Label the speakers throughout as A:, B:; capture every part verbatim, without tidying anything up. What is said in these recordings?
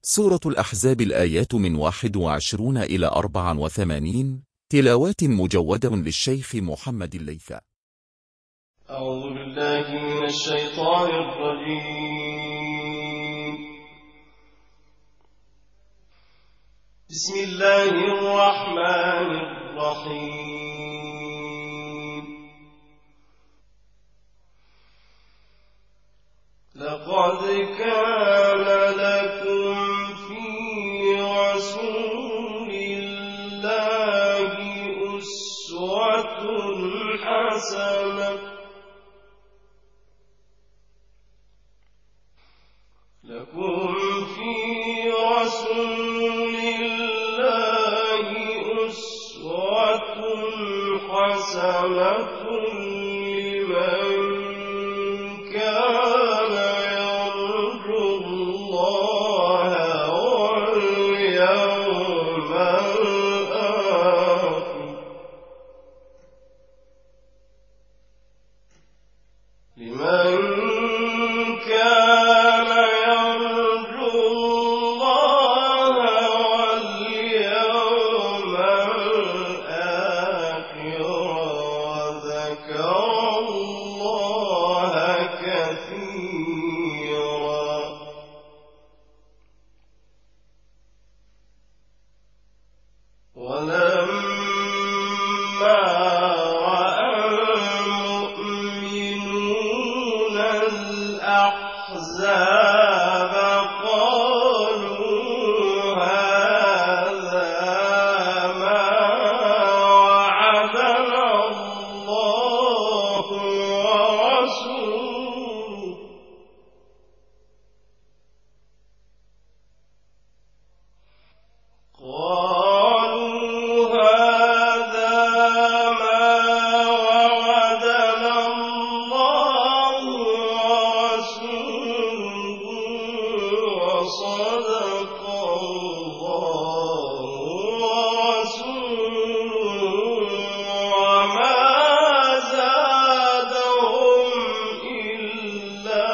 A: سورة الأحزاب الآيات من واحد وعشرون إلى أربع وثمانين تلاوات مجودة للشيخ محمد الليثي.
B: أعوذ بالله من الشيطان الرجيم. بسم الله الرحمن الرحيم. لقد كان لكم في رسول الله أسوة حسنة لكم في رسول الله أسوة حسنة لمن كان يرجو الله واليوم الآخر لمن كان يرجو الله واليوم الآخر وذكر الله كثيرا. ولما رأى المؤمنون الأحزاب قالوا هذا ما وعدنا الله ورسوله قالوا هذا ما وعدنا الله ورسوله وصدق الله ورسوله وما زادهم إلا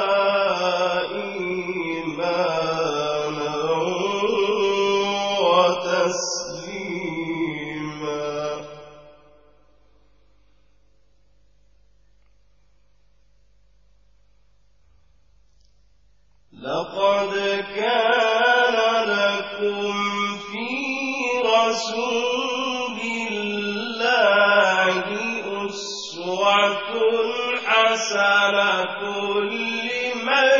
B: إيمانا وتسليما. لقد كان لكم في رسول الله أسوة حسنة لمن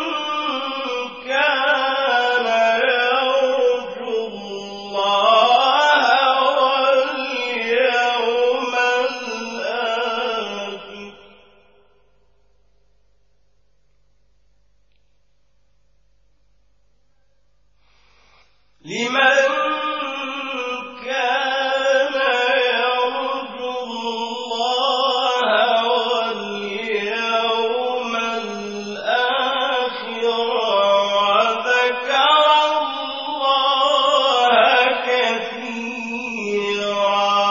B: كان يرجو الله واليوم الآخر لمن كان يرجو الله واليوم الآخر وذكر الله كثيرا.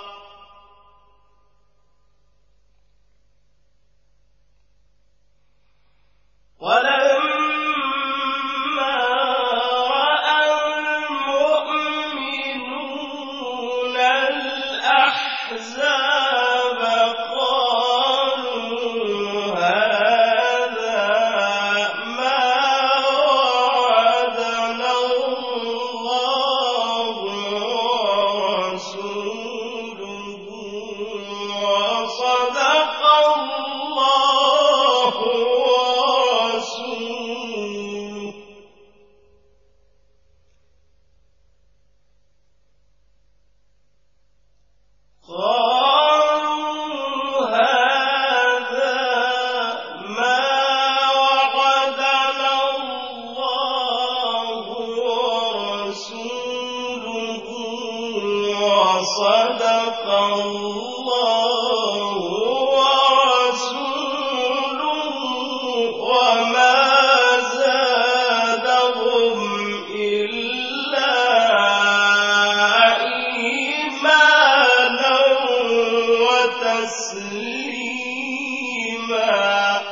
B: ولما رأى المؤمنون الأحزاب قالوا هذا ما وعدنا الله ورسوله وصدق الله ورسوله قالوا هذا ما وعدنا الله ورسوله وصدق الله ورسوله وما زادهم إلا إيمانا وتسليما.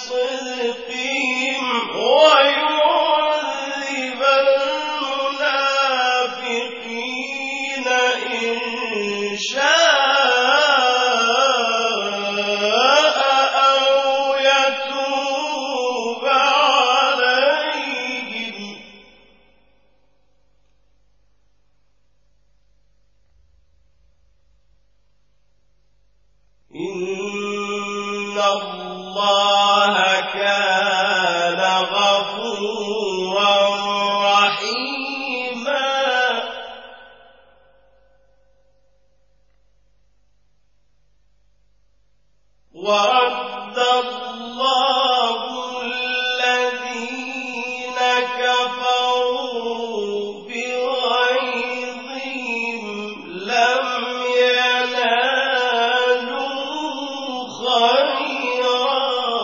B: بصدقهم ويعذب المنافقين إن شاء أو يتوب عليهم إن الله كان غفورا رحيما ورد الله الذين كفروا بغيظهم لم ينالوا خيرا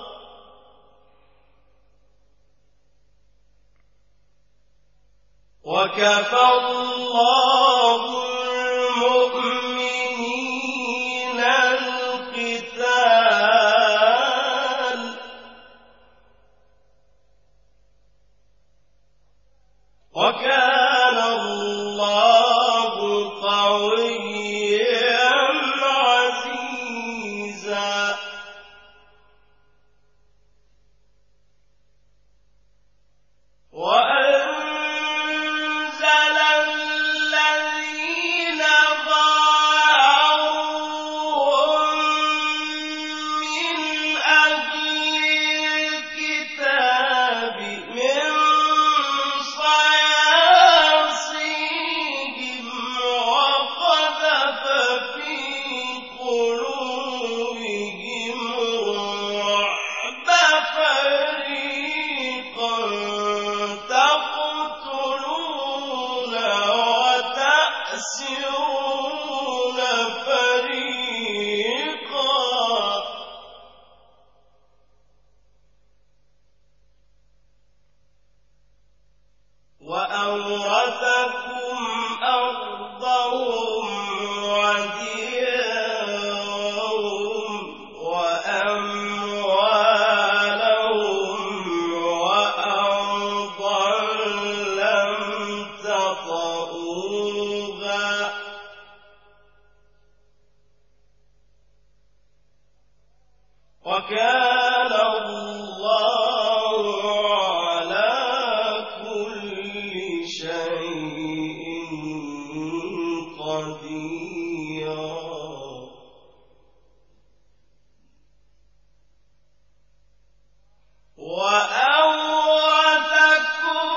B: وكفى الله المؤمنين القتال وكان الله قويا عزيزا وأنزل الذين ظاهروهم من أهل الكتاب من صياصيهم وقذف في قلوبهم الرعب فريقا تقتلون وتأسرون فريقا وأورثكم أرضهم وديارهم وأموالهم وأرضا لم تطئوها وكان الله على كل شيء قديرا وأورثكم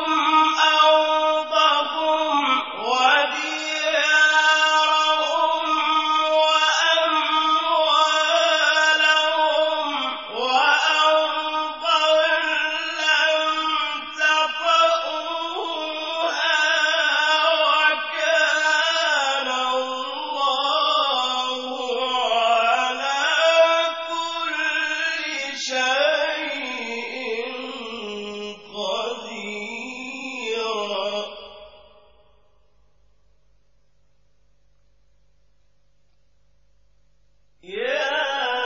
B: أرضهم وديارهم وأموالهم وأرضا لم تطئوها وكان الله على كل شيء قديرا يا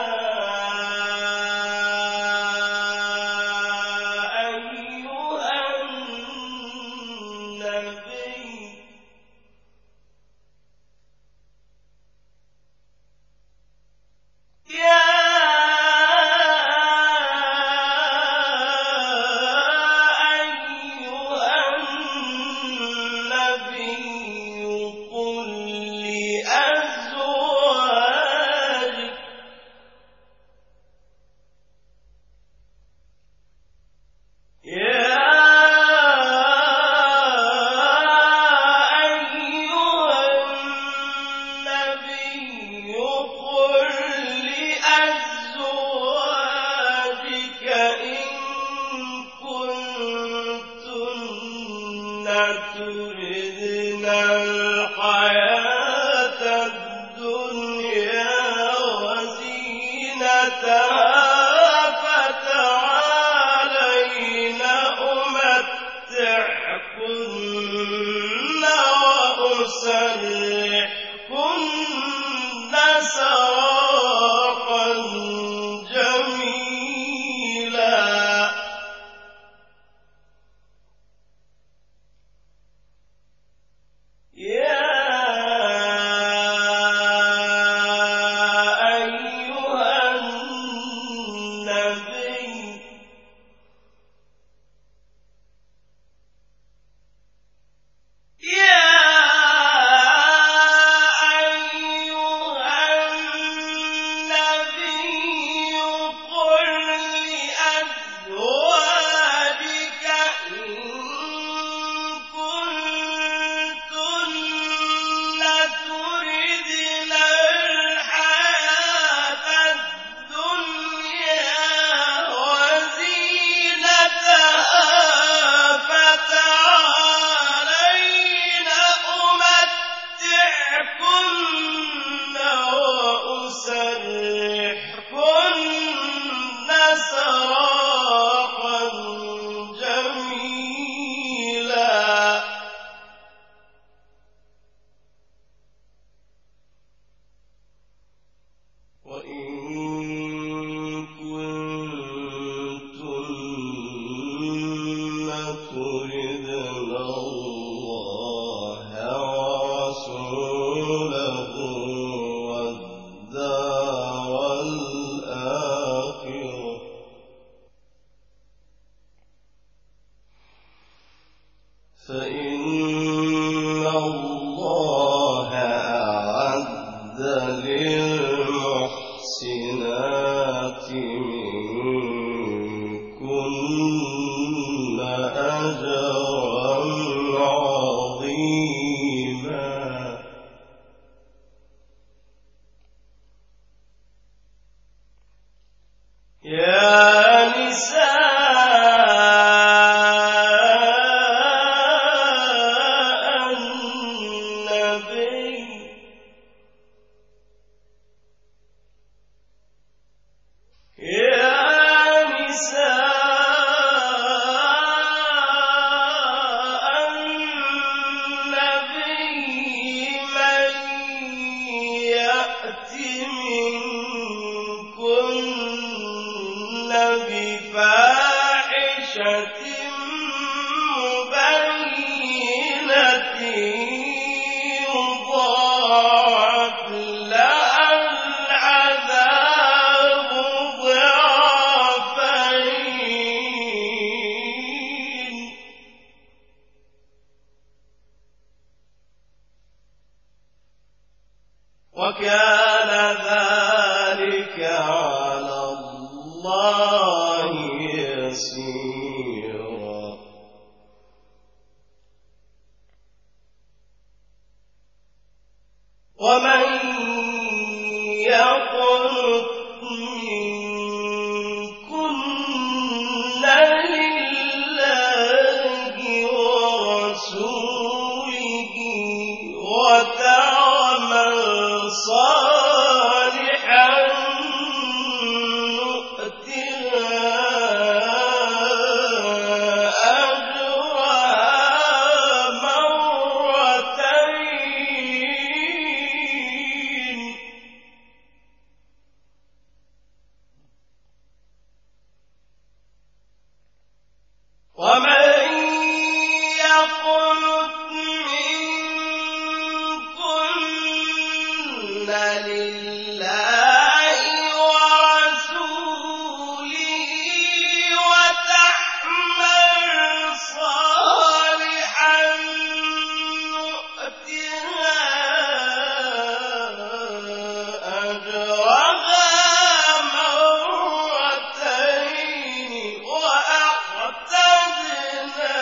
B: أيها النبي يا أيها النبي قل لأزواجك يا أيها النبي قل لأزواجك إن كنتن تردن الحياة الدنيا وزينتها فتعالين أمتعكن وأسرحكن سراحا جميلا المحصنات منكن أجرا عظيما. يا نساء النبي يا نساء النبي من يأت منكن بفاحشة مبينة يضاعف لها العذاب ضعفين، وكان ذلك على الله يسيرا. ومن يقنت منكن لله ورسوله وتعمل صالحا نؤتها أجرها مرتين، ومن يقنت منكن لله ورسوله وتعمل صالحا نؤتها أجرها مرتين وأعتدنا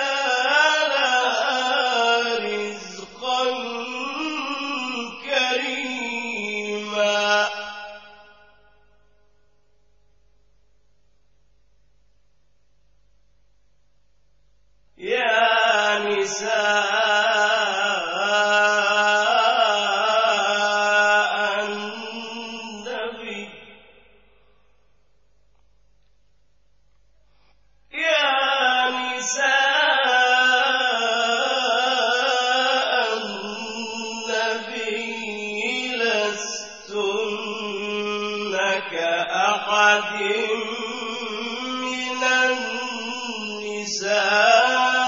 B: لها رزقا كريما. يا نساء النبي يا نساء النبي لستن كأحد من النساء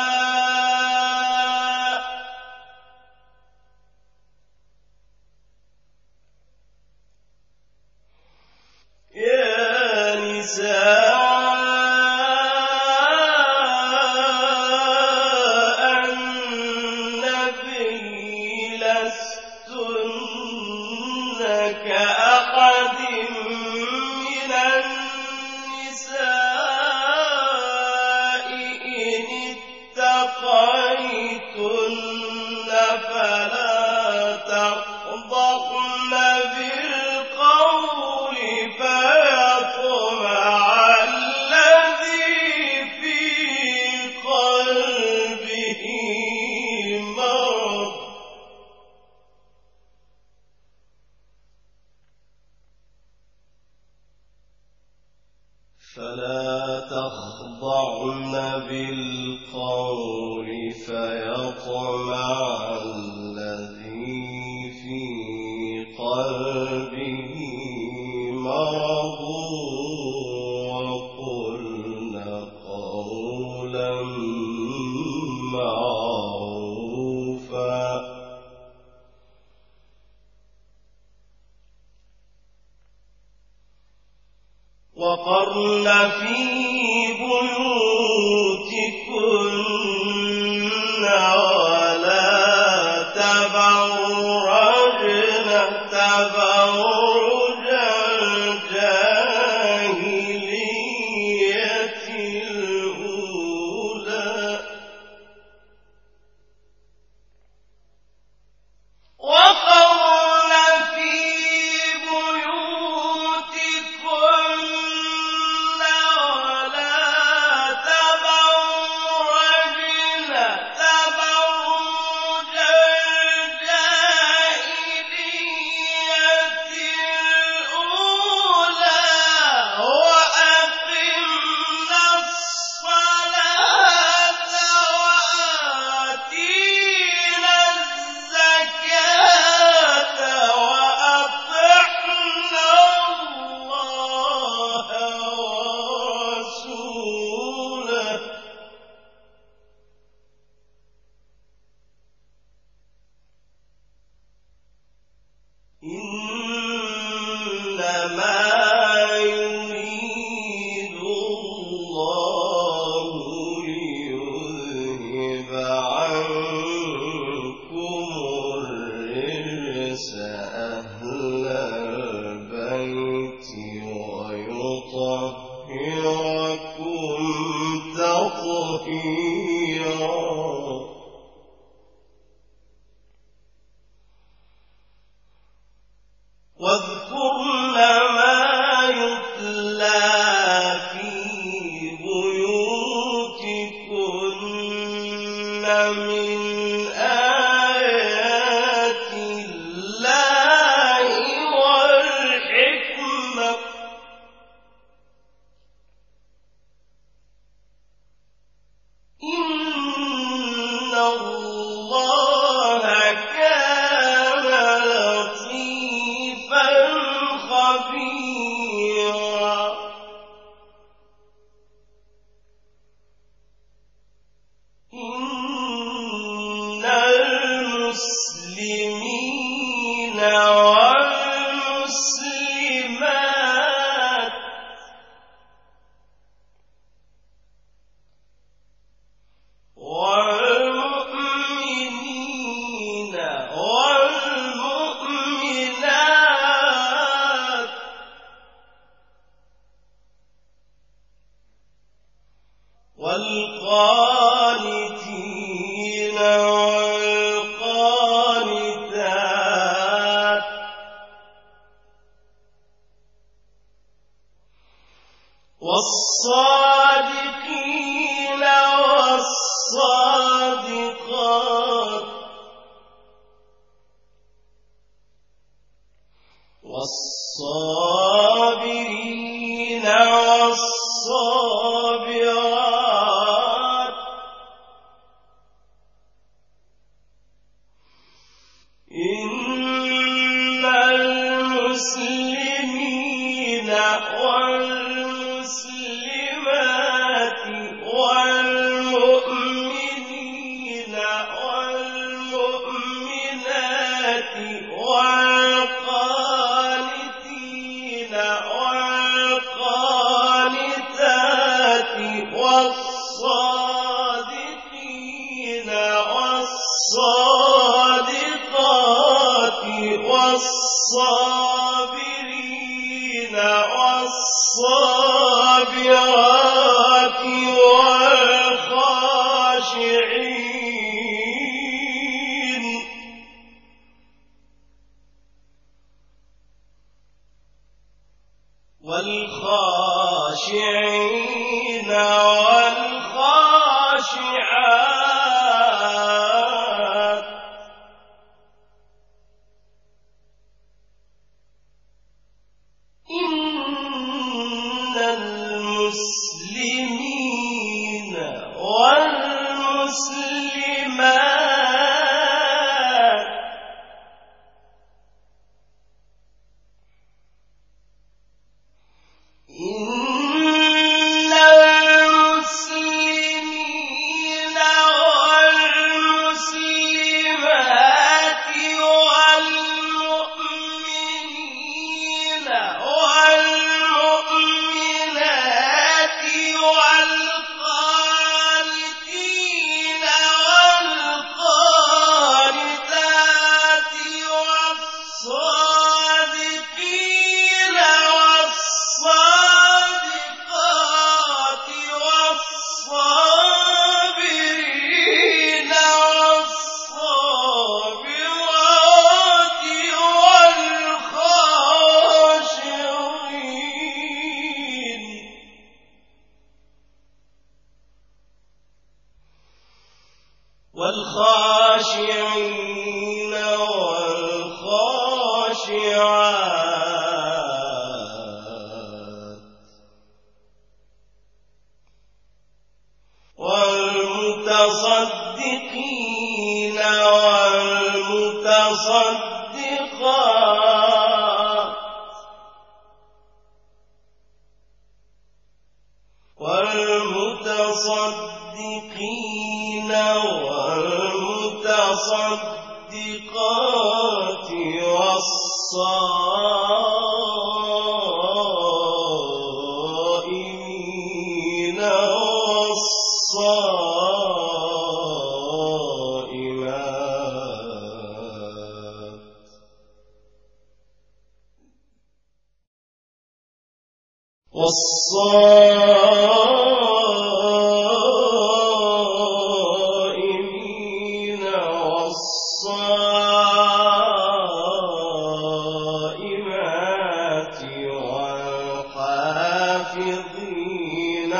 B: يا نساء النبي لستن كأحد من النساء إن اتقيتن فلا تخضعن بالقول فيطمع الذي في قلبه مرض، فلا تخضعن بالقول فيطمع الذي في قلبه مرض، وقلن قولا معروفا. وقرن في بيوتكن ولا تبرجن تبرج الجاهلية يطهركم تطهيرا واذكرن ما يتلى في بيوتكن من آيات الله والحكمة إن الله كان لطيفا خبيرا إن المسلمين والمسلمات والمؤمنين والمؤمنات والقانتين والقانتات والصادقين والصادقات والصابرين والصابرات إن المسلمين والمسلمات والمؤمنين والمؤمنات والقانتين والقانتات والصادقين والصادقات والصابرين والصابرات والخاشعين والخاشعين والخاشعات إن المسلمين والمسلمات إن المسلمين والمسلمات والمؤمنين والمؤمنات والقانتين والقانتات والصادقين والصادقات والصابرين والصابرات والخاشعين والخاشعين والخاشعات والمتصدقين والمتصدقات والمتصدقين والمتصدقات والصائمين والصائمات والصائمين والصائمات والحافظين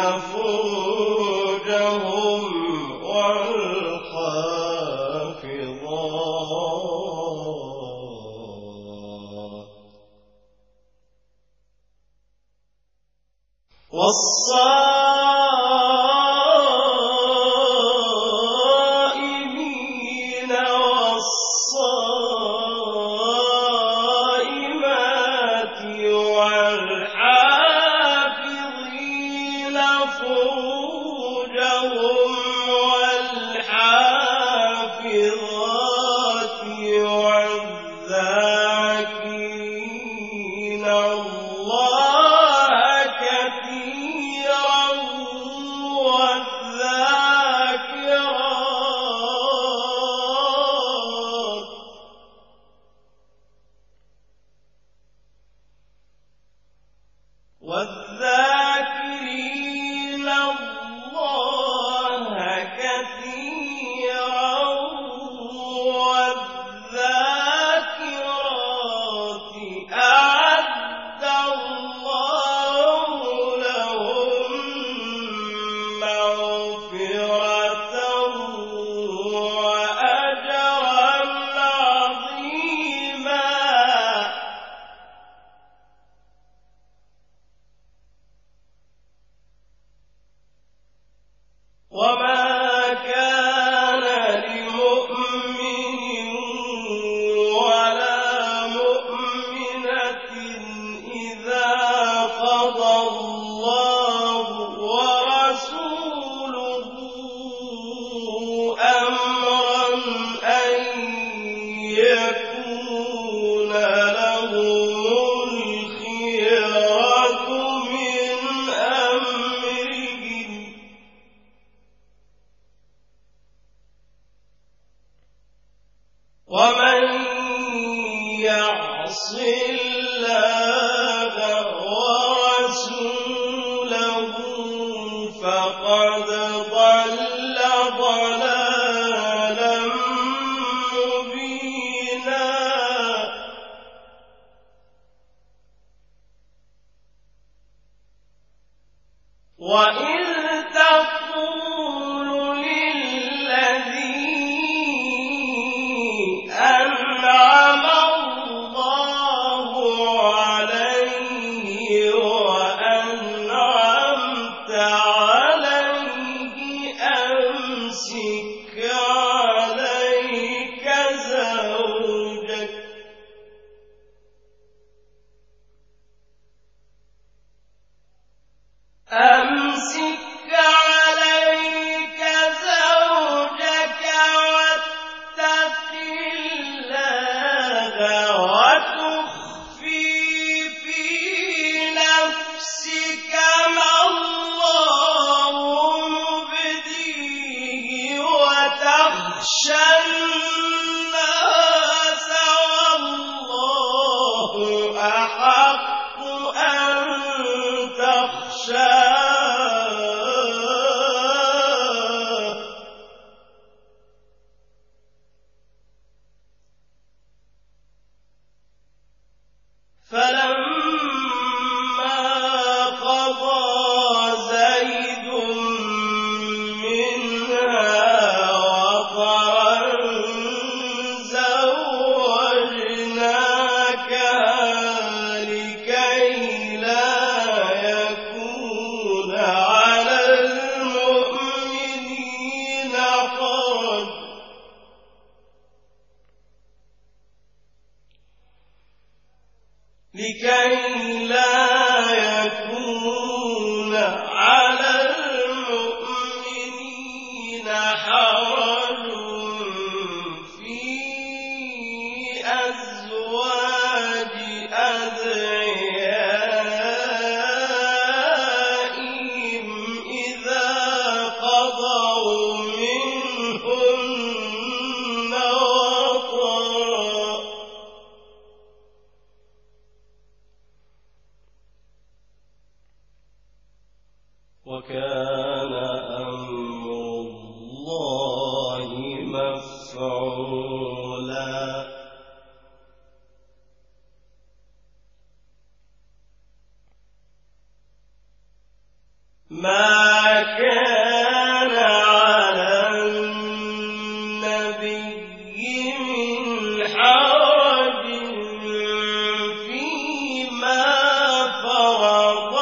B: فروجهم والحافظات والصائمين والصائمات والحافظين فروجهم والحافظات والذاكرين الله كثيرا والذاكرات والذاكرين الله كثيرا والذاكرات أعد الله لهم مغفرة وأجرا عظيما. وما كان لمؤمن ولا مؤمنة إذا قضى الله ورسوله أمرا أن يكون لهم الخيرة من أمرهم. ومن يعص الله ورسوله فقد ضل ضلالا مبينا. وإذ تقول للذي أنعم الله عليه وأنعمت عليه أمسك عليك زوجك أمسك وكان أمر الله مفعولا ما كان على النبي من حرج فيما فرض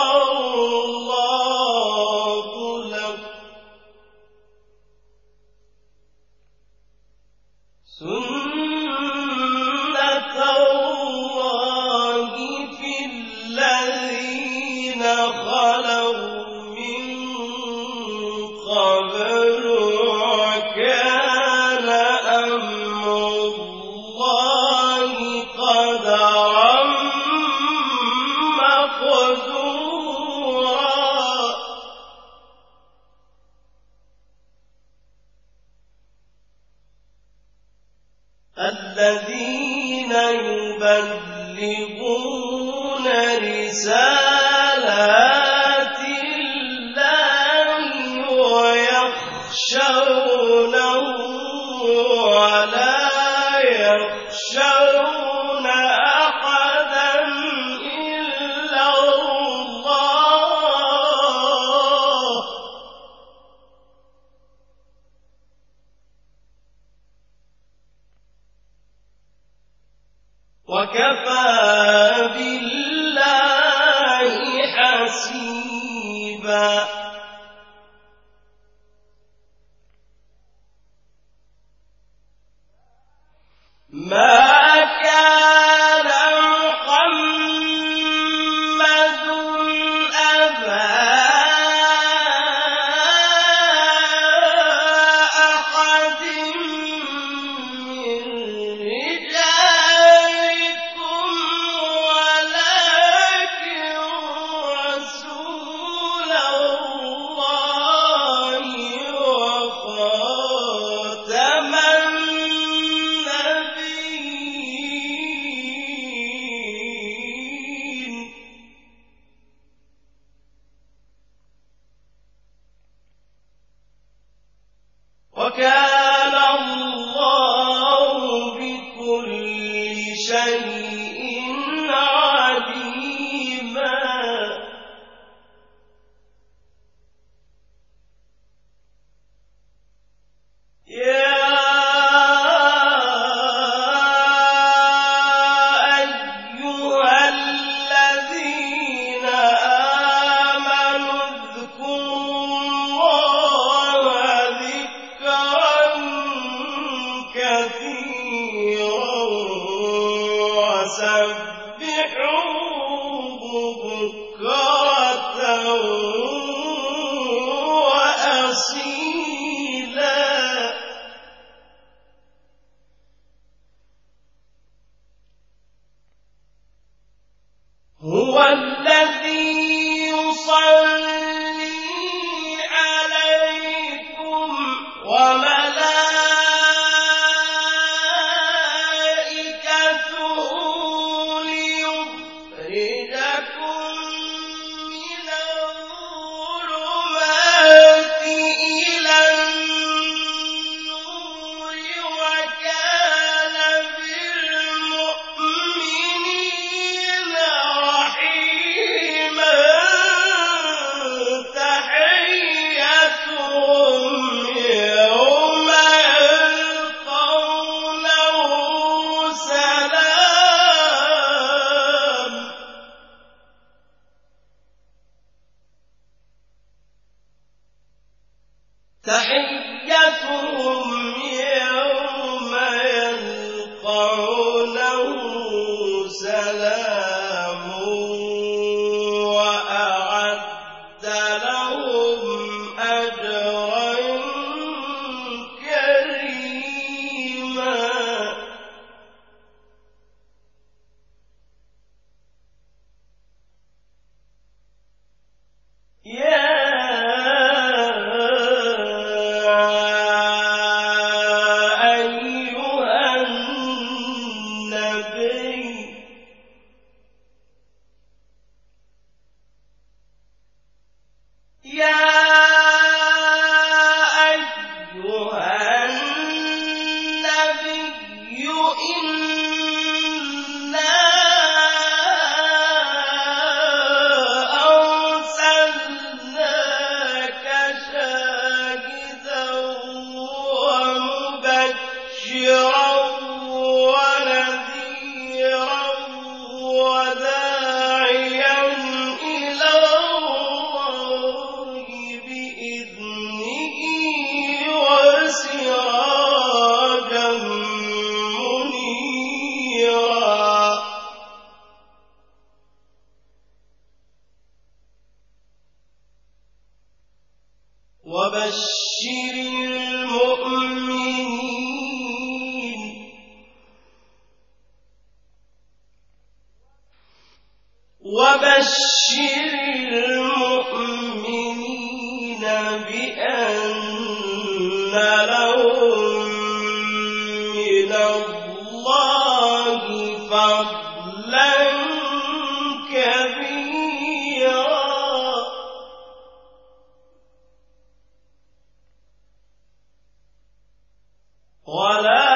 B: الله له سنة الله في الذين خلوا قبل وكان أمر الله قدرا مقدورا الذين يبلغون رسالات يخشونه ولا يخشون أحدا إلا الله وكفى بالله حسيبا ما كان محمد أبا أحد من رجالكم ولكن رسول الله وخاتم وكان الله بكل شيء عليما يا أيها الذين آمنوا اذكروا الله كثيرا وسبحوه بكرة وأصيلا هو الذي يصلي عليكم وملائكته ليخرجكم من الظلمات إلى النور وكان بالمؤمنين رحيما تحيتهم يوم يلقونه سلام تحيتهم يوم يلقونه سلام وأعد لهم أجرا كريما يا وبشر المؤمنين وبشر المؤمنين بأن لهم من الله فضلا كبيرا ولا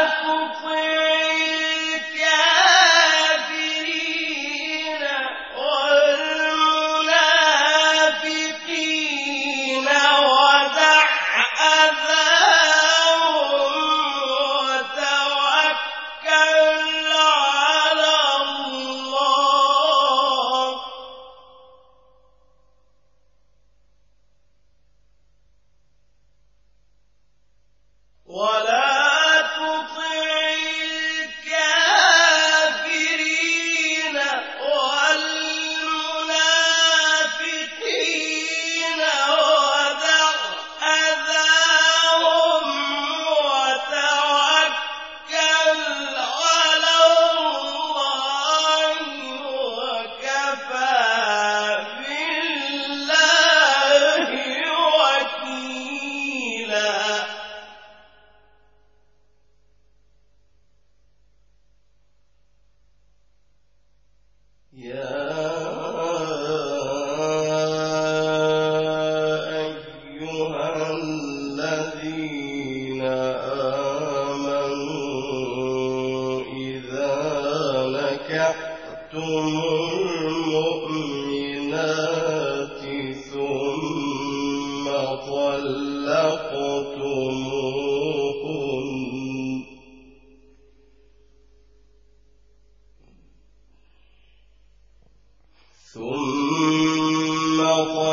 B: ثم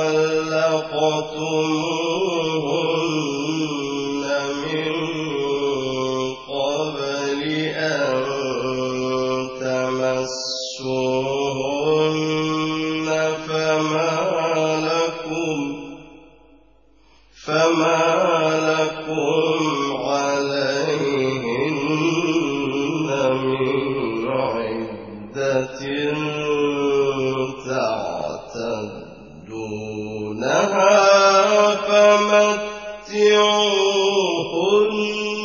B: طلقتموهن من قبل أن تمسوهن فما لكم فما لكم عليهن من عدة تعتدونها فمتعوهن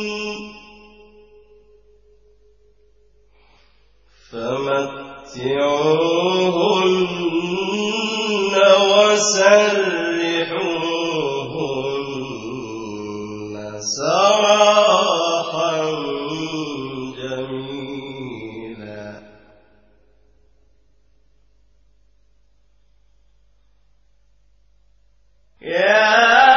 B: فمتعوهن وسرحوهن سراحا جميلا يا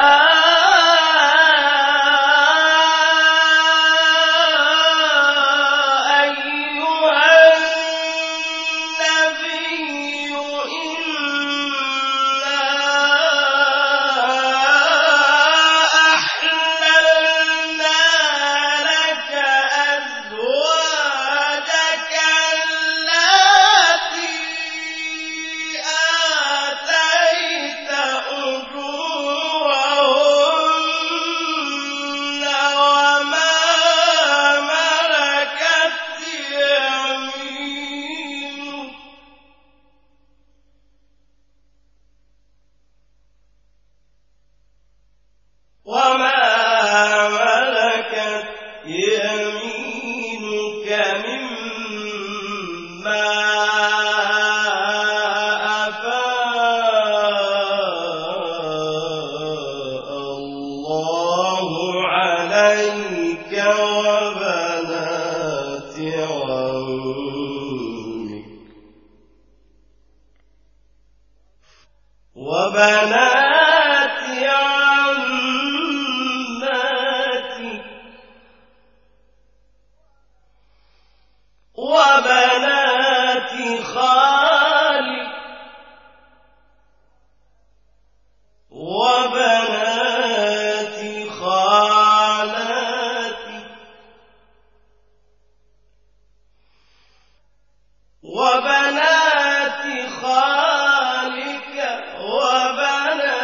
B: وبنات عماتك وبنات خالك وبنات خالاتك وبنات خالك وبنات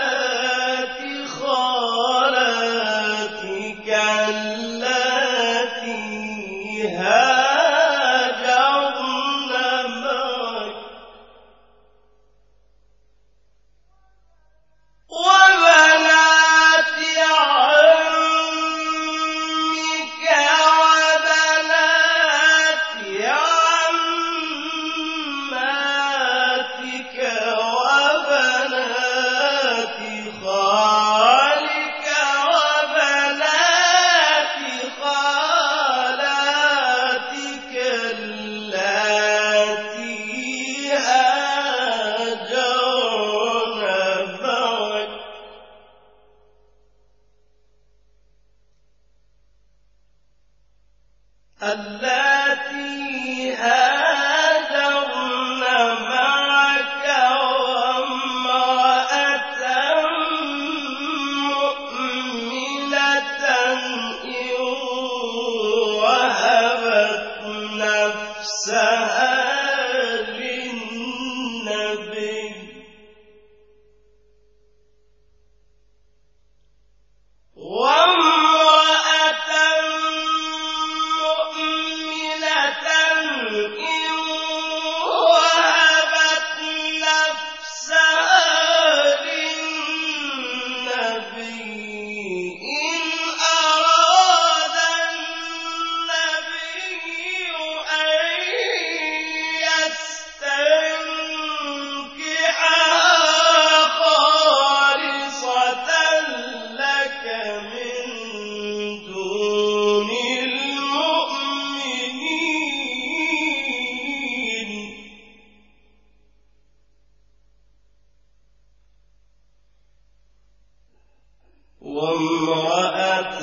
B: وامرأة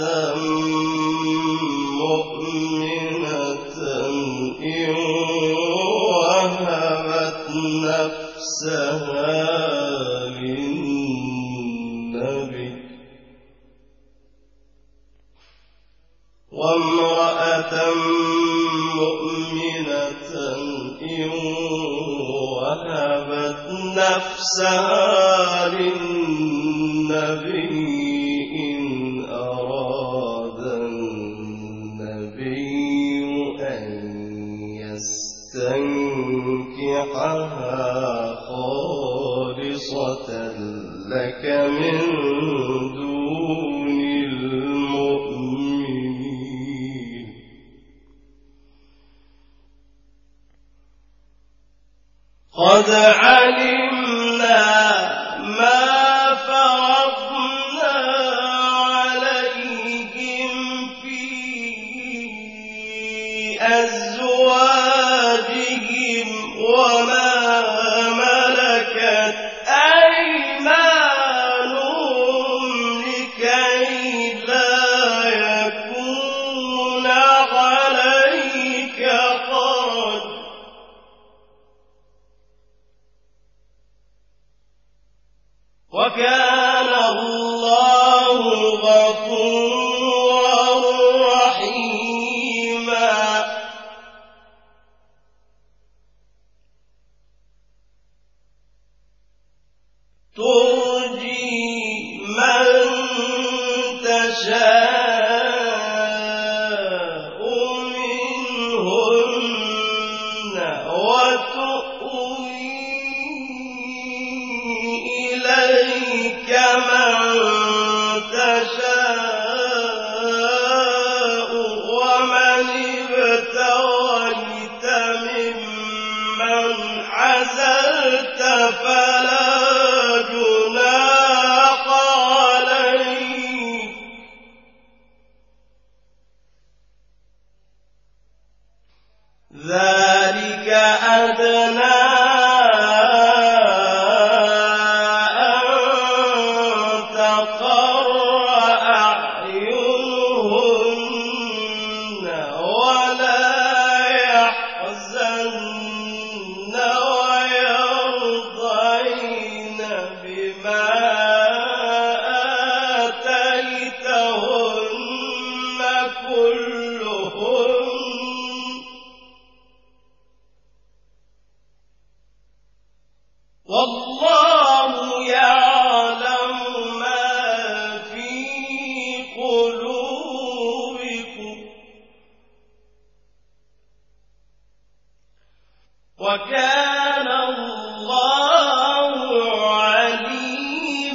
B: مؤمنة إن وهبت نفسها للنبي وامرأة مؤمنة إن وهبت نفسها للنبي إن أراد النبي أن يستنكحها خالصة لك من دون المؤمنين قد علمنا ما فرضنا عليهم في أزواجهم وما ملكت أيمانهم لكي لا يكون عليك حرج وكان الله غفورا رحيما ترجي من تشاء منهن وتؤوي إليك من تشاء ومن ابتغيت ممن عزلت فلا جناح عليك ذلك أدنى أن تقر أعينهن ولا يحزن ويرضين بما آتيتهن كلهن والله يعلم ما في قلوبكم وكان الله عليما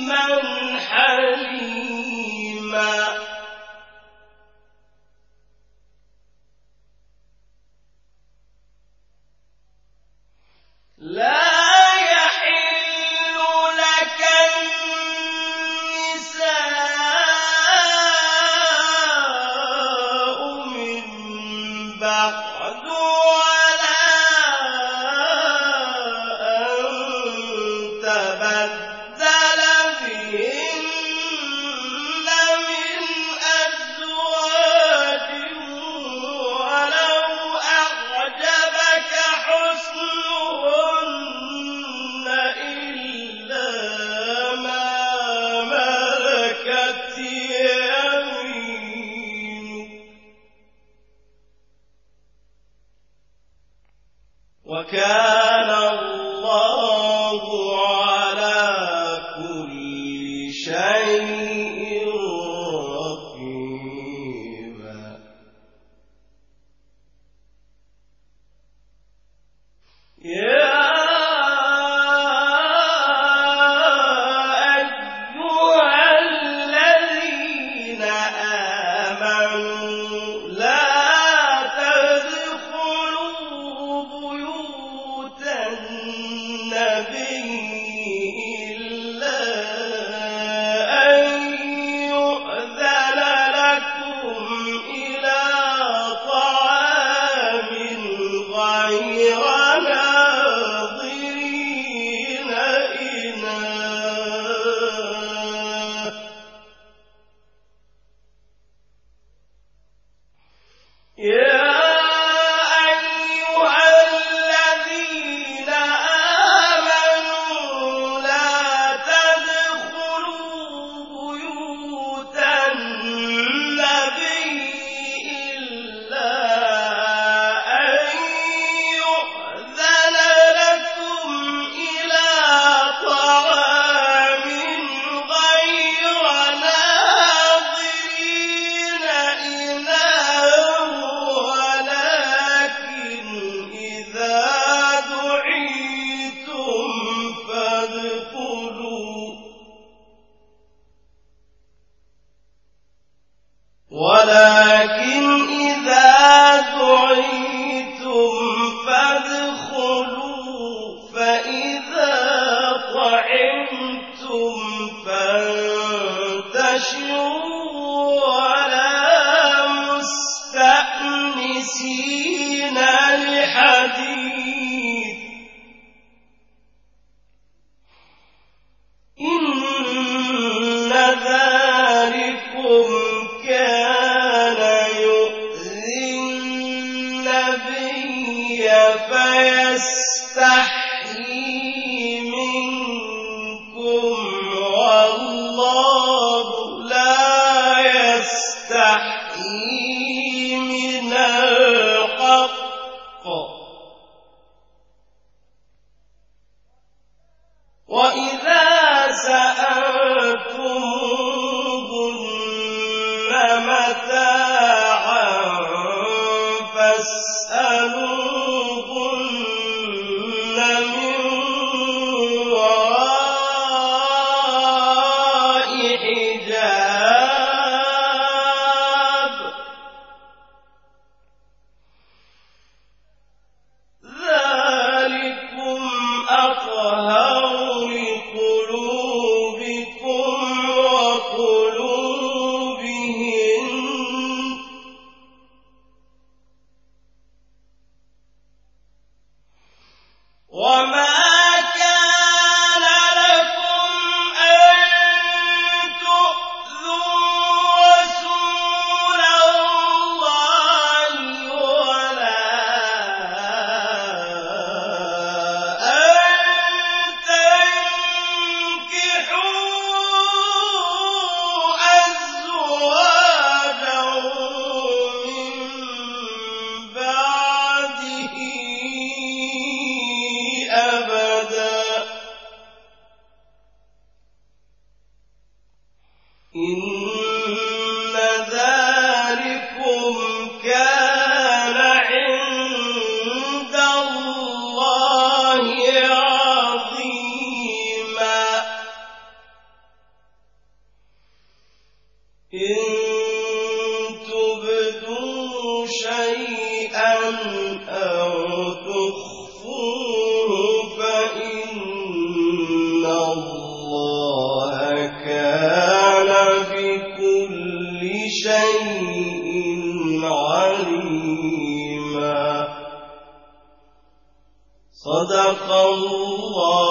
B: فانتشروا ولا مستأنسين لحديث إن ذلكم كان يؤذي النبي فيستحيي منكم والله لا يستحيي من الحق وإذا سألتموهن متاعا فاسألوهن من وراء حجاب ذلكم أطهر لقلوبكم وقلوبهن وما كان لكم أن تؤذوا رسول الله ولا أن تنكحوا أزواجه من بعده أبدا إن ذلكم كان عند الله عظيما إن تبدوا شيئا أو تخفوه فإن الله كان بكل شيء عليما صدق الله